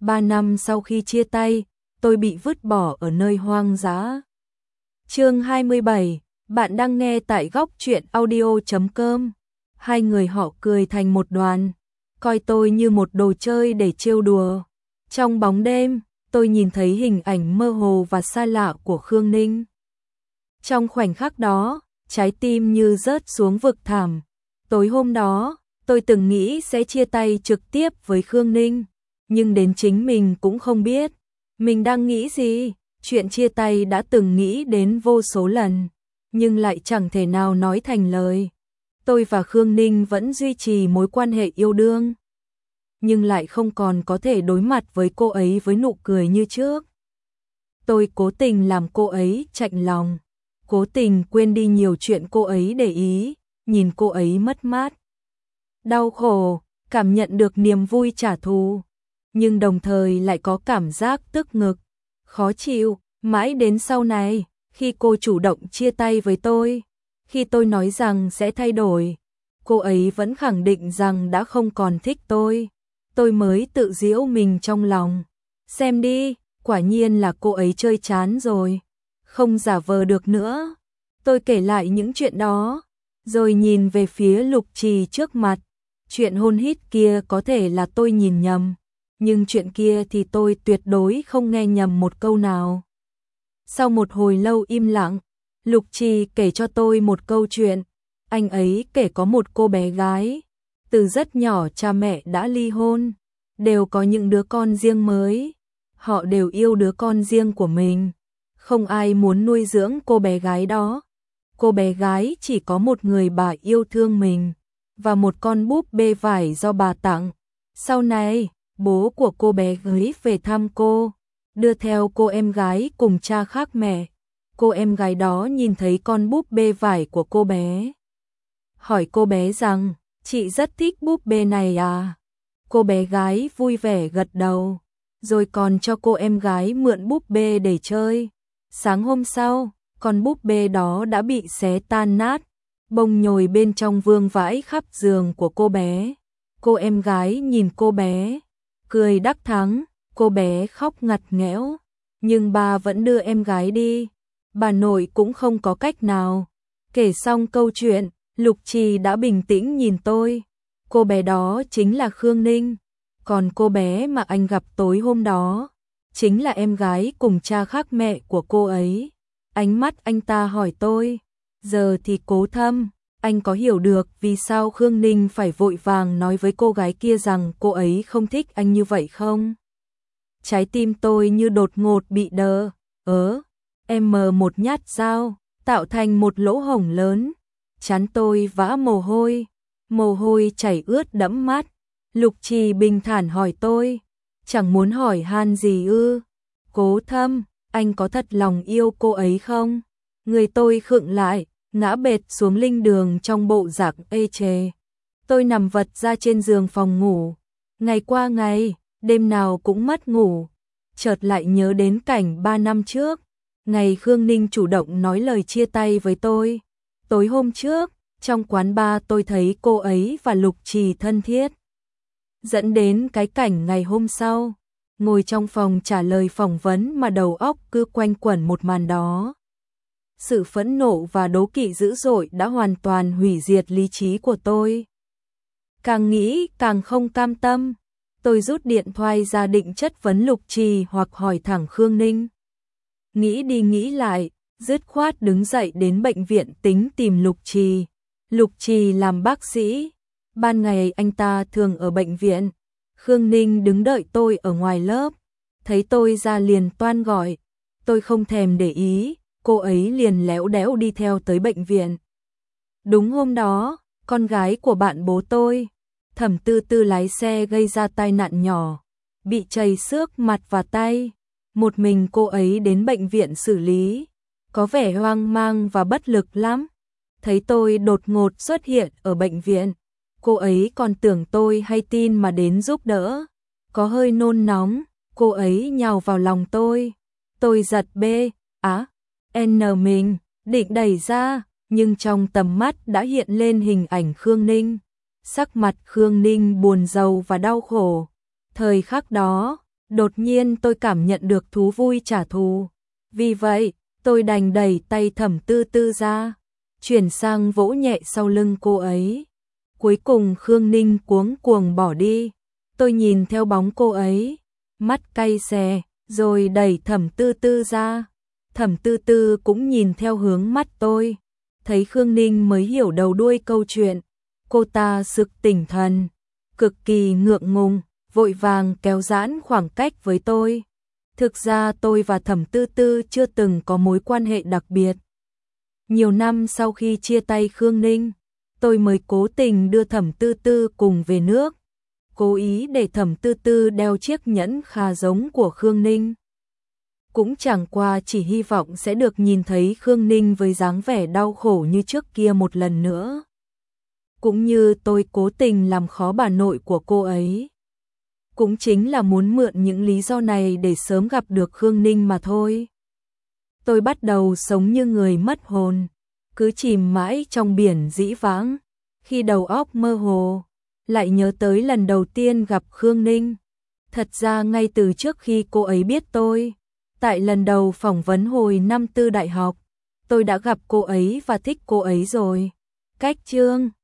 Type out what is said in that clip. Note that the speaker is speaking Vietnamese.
3 năm sau khi chia tay, tôi bị vứt bỏ ở nơi hoang dã. Chương 27, bạn đang nghe tại góc truyện audio.com. Hai người họ cười thành một đoàn, coi tôi như một đồ chơi để trêu đùa. Trong bóng đêm, tôi nhìn thấy hình ảnh mơ hồ và xa lạ của Khương Ninh. Trong khoảnh khắc đó, trái tim như rớt xuống vực thẳm. Tối hôm đó, tôi từng nghĩ sẽ chia tay trực tiếp với Khương Ninh, nhưng đến chính mình cũng không biết mình đang nghĩ gì. Chuyện chia tay đã từng nghĩ đến vô số lần, nhưng lại chẳng thể nào nói thành lời. Tôi và Khương Ninh vẫn duy trì mối quan hệ yêu đương, nhưng lại không còn có thể đối mặt với cô ấy với nụ cười như trước. Tôi cố tình làm cô ấy chạnh lòng, cố tình quên đi nhiều chuyện cô ấy để ý, nhìn cô ấy mất mát, đau khổ, cảm nhận được niềm vui trả thù, nhưng đồng thời lại có cảm giác tức ngực, khó chịu. Mãi đến sau này, khi cô chủ động chia tay với tôi, khi tôi nói rằng sẽ thay đổi, cô ấy vẫn khẳng định rằng đã không còn thích tôi mới tự giễu mình trong lòng. Xem đi, quả nhiên là cô ấy chơi chán rồi, không giả vờ được nữa. Tôi kể lại những chuyện đó, rồi nhìn về phía Lục Trì trước mặt. Chuyện hôn hít kia có thể là tôi nhìn nhầm, nhưng chuyện kia thì tôi tuyệt đối không nghe nhầm một câu nào. Sau một hồi lâu im lặng, Lục Trì kể cho tôi một câu chuyện. Anh ấy kể có một cô bé gái, từ rất nhỏ cha mẹ đã ly hôn, đều có những đứa con riêng mới. Họ đều yêu đứa con riêng của mình, không ai muốn nuôi dưỡng cô bé gái đó. Cô bé gái chỉ có một người bà yêu thương mình, và một con búp bê vải do bà tặng. Sau này, bố của cô bé gái về thăm cô, đưa theo cô em gái cùng cha khác mẹ. Cô em gái đó nhìn thấy con búp bê vải của cô bé, hỏi cô bé rằng, chị rất thích búp bê này à? Cô bé gái vui vẻ gật đầu, rồi còn cho cô em gái mượn búp bê để chơi. Sáng hôm sau, con búp bê đó đã bị xé tan nát, bông nhồi bên trong vương vãi khắp giường của cô bé. Cô em gái nhìn cô bé, cười đắc thắng, cô bé khóc ngặt nghẽo, nhưng bà vẫn đưa em gái đi. Bà nội cũng không có cách nào. Kể xong câu chuyện, Lục Trì đã bình tĩnh nhìn tôi. Cô bé đó chính là Khương Ninh, còn cô bé mà anh gặp tối hôm đó chính là em gái cùng cha khác mẹ của cô ấy. Ánh mắt anh ta hỏi tôi, giờ thì Cố Thâm, anh có hiểu được vì sao Khương Ninh phải vội vàng nói với cô gái kia rằng cô ấy không thích anh như vậy không? Trái tim tôi như đột ngột bị đờ, em mở một nhát dao, tạo thành một lỗ hổng lớn. Trán tôi vã mồ hôi chảy ướt đẫm mắt. Lục Trì bình thản hỏi tôi, chẳng muốn hỏi han gì ư? Cố Thâm, anh có thật lòng yêu cô ấy không? Người tôi khựng lại, ngã bệt xuống linh đường trong bộ dạng ê chề. Tôi nằm vật ra trên giường phòng ngủ, ngày qua ngày, đêm nào cũng mất ngủ. Chợt lại nhớ đến cảnh 3 năm trước, ngày Khương Ninh chủ động nói lời chia tay với tôi. Tối hôm trước, trong quán bar tôi thấy cô ấy và Lục Trì thân thiết, dẫn đến cái cảnh ngày hôm sau, ngồi trong phòng trả lời phỏng vấn mà đầu óc cứ quanh quẩn một màn đó. Sự phẫn nộ và đố kỵ dữ dội đã hoàn toàn hủy diệt lý trí của tôi. Càng nghĩ càng không cam tâm, tôi rút điện thoại ra định chất vấn Lục Trì hoặc hỏi thẳng Khương Ninh. Nghĩ đi nghĩ lại, dứt khoát đứng dậy đến bệnh viện tính tìm Lục Trì. Lục Trì làm bác sĩ, ban ngày anh ta thường ở bệnh viện. Khương Ninh đứng đợi tôi ở ngoài lớp, thấy tôi ra liền toan gọi. Tôi không thèm để ý, cô ấy liền léo đéo đi theo tới bệnh viện. Đúng hôm đó, con gái của bạn bố tôi, Thẩm Tư Tư lái xe gây ra tai nạn nhỏ, bị trầy xước mặt và tay. Một mình cô ấy đến bệnh viện xử lý, có vẻ hoang mang và bất lực lắm. Thấy tôi đột ngột xuất hiện ở bệnh viện, cô ấy còn tưởng tôi hay tin mà đến giúp đỡ. Có hơi nôn nóng, cô ấy nhào vào lòng tôi. Tôi giật mình, định đẩy ra, nhưng trong tầm mắt đã hiện lên hình ảnh Khương Ninh. Sắc mặt Khương Ninh buồn rầu và đau khổ. Thời khắc đó, Đột nhiên tôi cảm nhận được thú vui trả thù. Vì vậy, tôi đành đẩy tay Thẩm Tư Tư ra, chuyển sang vỗ nhẹ sau lưng cô ấy. Cuối cùng Khương Ninh cuống cuồng bỏ đi. Tôi nhìn theo bóng cô ấy, mắt cay xè, rồi đẩy Thẩm Tư Tư ra. Thẩm Tư Tư cũng nhìn theo hướng mắt tôi. Thấy Khương Ninh mới hiểu đầu đuôi câu chuyện. Cô ta sực tỉnh thần, cực kỳ ngượng ngùng, vội vàng kéo giãn khoảng cách với tôi. Thực ra tôi và Thẩm Tư Tư chưa từng có mối quan hệ đặc biệt. Nhiều năm sau khi chia tay Khương Ninh, tôi mới cố tình đưa Thẩm Tư Tư cùng về nước, cố ý để Thẩm Tư Tư đeo chiếc nhẫn khá giống của Khương Ninh. Cũng chẳng qua chỉ hy vọng sẽ được nhìn thấy Khương Ninh với dáng vẻ đau khổ như trước kia một lần nữa. Cũng như tôi cố tình làm khó bà nội của cô ấy. Cũng chính là muốn mượn những lý do này để sớm gặp được Khương Ninh mà thôi. Tôi bắt đầu sống như người mất hồn, cứ chìm mãi trong biển dĩ vãng. Khi đầu óc mơ hồ, lại nhớ tới lần đầu tiên gặp Khương Ninh. Thật ra ngay từ trước khi cô ấy biết tôi, tại lần đầu phỏng vấn hồi năm tư đại học, tôi đã gặp cô ấy và thích cô ấy rồi. Cách chương